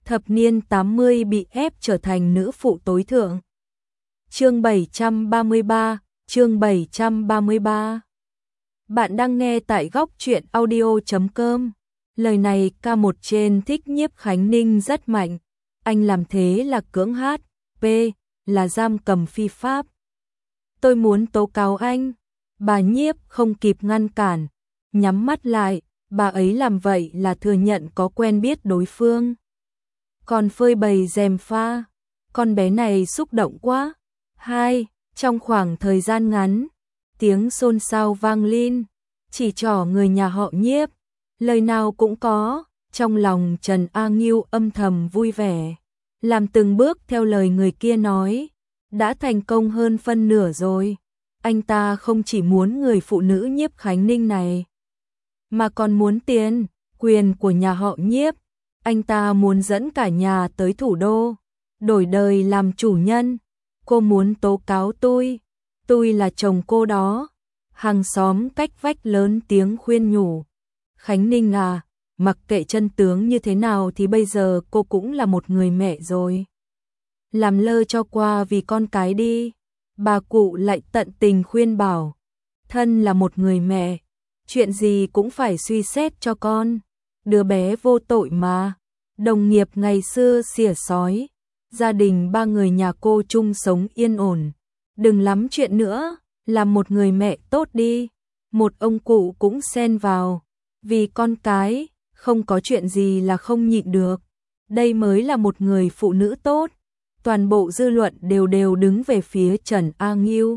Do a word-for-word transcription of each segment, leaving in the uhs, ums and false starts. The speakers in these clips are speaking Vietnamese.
thập niên tám mươi bị ép trở thành nữ phụ tối thượng. Chương bảy trăm ba mươi ba, chương bảy trăm ba mươi ba. Bạn đang nghe tại góc truyện audio chấm com. Lời này ca một trên Thích Nhiếp Khánh Ninh rất mạnh. Anh làm thế là cưỡng hát, P là giam cầm phi pháp. Tôi muốn tố cáo anh. Bà Nhiếp không kịp ngăn cản, nhắm mắt lại, bà ấy làm vậy là thừa nhận có quen biết đối phương. Còn phơi bày rèm pha, con bé này xúc động quá. Hai, trong khoảng thời gian ngắn, tiếng xôn xao vang lên, chỉ trỏ người nhà họ Nhiếp, lời nào cũng có, trong lòng Trần A Ngưu âm thầm vui vẻ, làm từng bước theo lời người kia nói, đã thành công hơn phân nửa rồi. Anh ta không chỉ muốn người phụ nữ Nhiếp Khánh Ninh này, mà còn muốn tiền, quyền của nhà họ Nhiếp. Anh ta muốn dẫn cả nhà tới thủ đô, đổi đời làm chủ nhân. Cô muốn tố cáo tôi, tôi là chồng cô đó. Hàng xóm cách vách lớn tiếng khuyên nhủ. Khánh Ninh à, mặc kệ chân tướng như thế nào thì bây giờ cô cũng là một người mẹ rồi. Làm lơ cho qua vì con cái đi. Bà cụ lại tận tình khuyên bảo. Thân là một người mẹ, chuyện gì cũng phải suy xét cho con. Đứa bé vô tội mà. Đồng nghiệp ngày xưa xỉa sói. Gia đình ba người nhà cô chung sống yên ổn. Đừng lắm chuyện nữa, làm một người mẹ tốt đi. Một ông cụ cũng xen vào. Vì con cái, không có chuyện gì là không nhịn được. Đây mới là một người phụ nữ tốt. Toàn bộ dư luận đều đều đứng về phía Trần A Ngưu.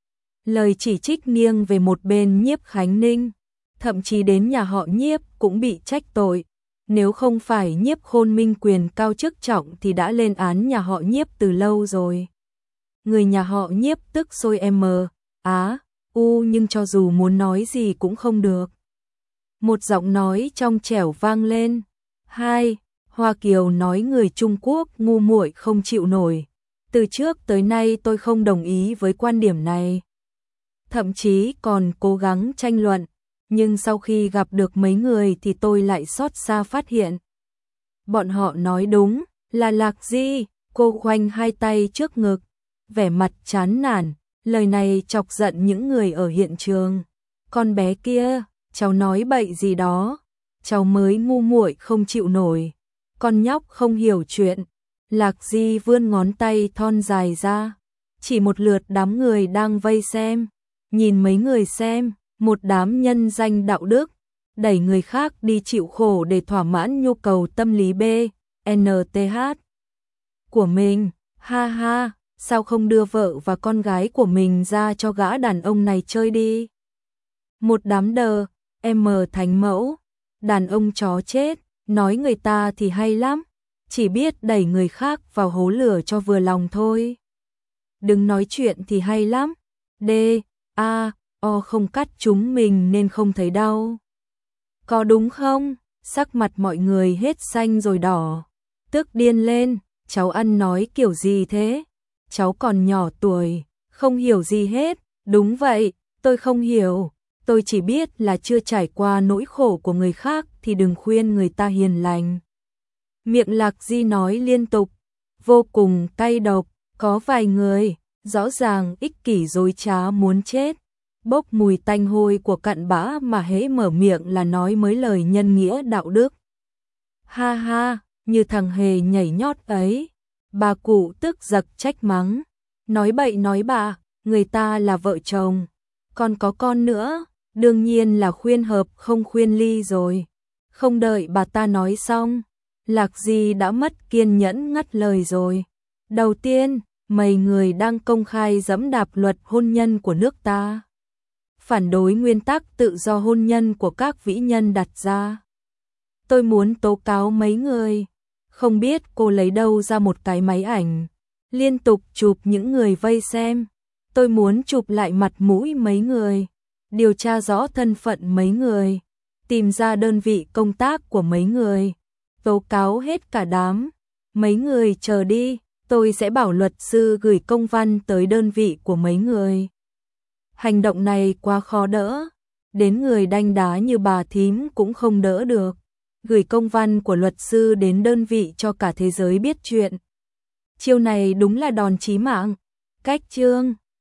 Lời chỉ trích nghiêng về một bên Nhiếp Khánh Ninh. Thậm chí đến nhà họ Nhiếp cũng bị trách tội. Nếu không phải Nhiếp Khôn Minh quyền cao chức trọng thì đã lên án nhà họ Nhiếp từ lâu rồi. Người nhà họ Nhiếp tức sôi em á, u nhưng cho dù muốn nói gì cũng không được. Một giọng nói trong trẻo vang lên. Hai, Hoa Kiều nói người Trung Quốc ngu muội không chịu nổi. Từ trước tới nay tôi không đồng ý với quan điểm này. Thậm chí còn cố gắng tranh luận. Nhưng sau khi gặp được mấy người thì tôi lại xót xa phát hiện. Bọn họ nói đúng, là Lạc Di. Cô khoanh hai tay trước ngực, vẻ mặt chán nản. Lời này chọc giận những người ở hiện trường. Con bé kia, cháu nói bậy gì đó. Cháu mới ngu muội không chịu nổi. Con nhóc không hiểu chuyện. Lạc Di vươn ngón tay thon dài ra, chỉ một lượt đám người đang vây xem. Nhìn mấy người xem, một đám nhân danh đạo đức, đẩy người khác đi chịu khổ để thỏa mãn nhu cầu tâm lý B, N T H của mình. Ha ha, sao không đưa vợ và con gái của mình ra cho gã đàn ông này chơi đi. Một đám đờ, em thánh mẫu, đàn ông chó chết, nói người ta thì hay lắm, chỉ biết đẩy người khác vào hố lửa cho vừa lòng thôi. Đừng nói chuyện thì hay lắm. D, A, O không cắt chúng mình nên không thấy đau. Có đúng không? Sắc mặt mọi người hết xanh rồi đỏ. Tức điên lên, cháu ăn nói kiểu gì thế? Cháu còn nhỏ tuổi, không hiểu gì hết. Đúng vậy, tôi không hiểu. Tôi chỉ biết là chưa trải qua nỗi khổ của người khác thì đừng khuyên người ta hiền lành. Miệng Lạc Di nói liên tục, vô cùng cay độc. Có vài người, rõ ràng ích kỷ dối trá muốn chết. Bốc mùi tanh hôi của cặn bã mà hễ mở miệng là nói mấy lời nhân nghĩa đạo đức. Ha ha, như thằng hề nhảy nhót ấy. Bà cụ tức giật trách mắng. Nói bậy nói bạ, người ta là vợ chồng. Còn có con nữa, đương nhiên là khuyên hợp không khuyên ly rồi. Không đợi bà ta nói xong, Lạc Di đã mất kiên nhẫn ngắt lời rồi. Đầu tiên, mấy người đang công khai giẫm đạp luật hôn nhân của nước ta. Phản đối nguyên tắc tự do hôn nhân của các vĩ nhân đặt ra. Tôi muốn tố cáo mấy người. Không biết cô lấy đâu ra một cái máy ảnh. Liên tục chụp những người vây xem. Tôi muốn chụp lại mặt mũi mấy người. Điều tra rõ thân phận mấy người. Tìm ra đơn vị công tác của mấy người. Tố cáo hết cả đám. Mấy người chờ đi. Tôi sẽ bảo luật sư gửi công văn tới đơn vị của mấy người. Hành động này quá khó đỡ. Đến người đanh đá như bà thím cũng không đỡ được. gửi công văn của luật sư đến đơn vị cho cả thế giới biết chuyện. Chiêu này đúng là đòn chí mạng. Cách chương